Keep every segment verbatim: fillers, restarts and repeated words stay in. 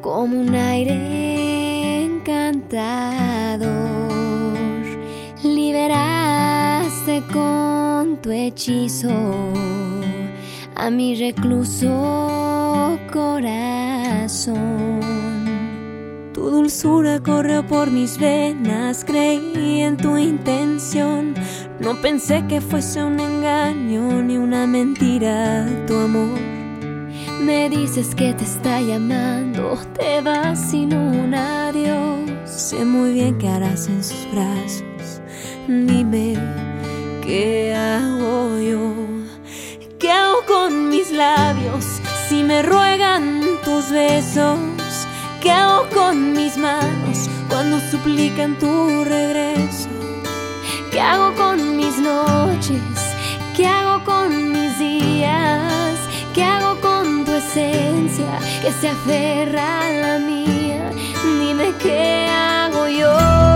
como un aire encantador. Liberaste con tu hechizo a mi recluso corazón. Tu dulzura corrió por mis venas, creí en tu intención. No pensé que fuese un engaño ni una mentira tu amor. Me dices que te está llamando, te vas sin un adiós. Sé muy bien qué harás en sus brazos. Dime, ¿qué hago yo? ¿Qué hago con mis labios si me ruegan tus besos? ¿Qué hago con mis manos cuando suplican tu regreso? ¿Qué hago con mis noches? ¿Qué hago con mis días? ¿Qué hago con tu esencia que se aferra a la mía? Dime qué hago yo.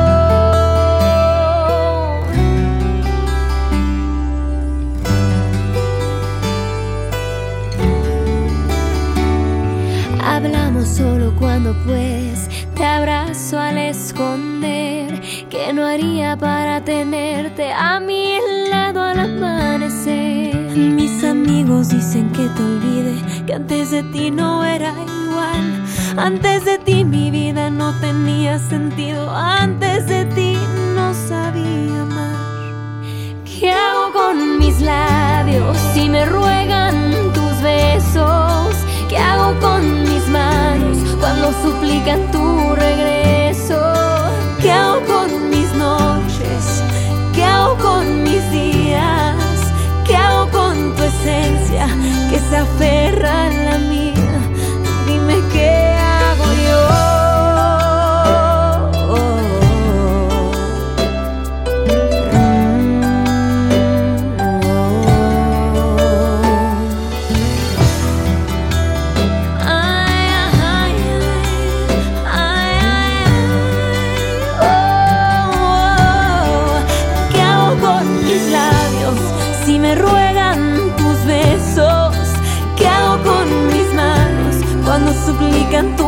Hablamos solo cuando pues te abrazo al esconder. ¿Qué no haría para tenerte a mi lado al amanecer? Mis amigos dicen que te olvide, que antes de ti no era igual. Antes de ti mi vida no tenía sentido, antes de ti no sabía amar. ¿Qué hago con mis labios si me ruegan tus besos? ¿Qué hago con mis manos cuando suplican tu regreso? ¿Qué hago con mis noches? ¿Qué hago con mis días? ¿Qué hago con tu esencia que se aferra a la mía? Dime qué hago yo. Si me ruegan tus besos, ¿qué hago con mis manos cuando suplican tu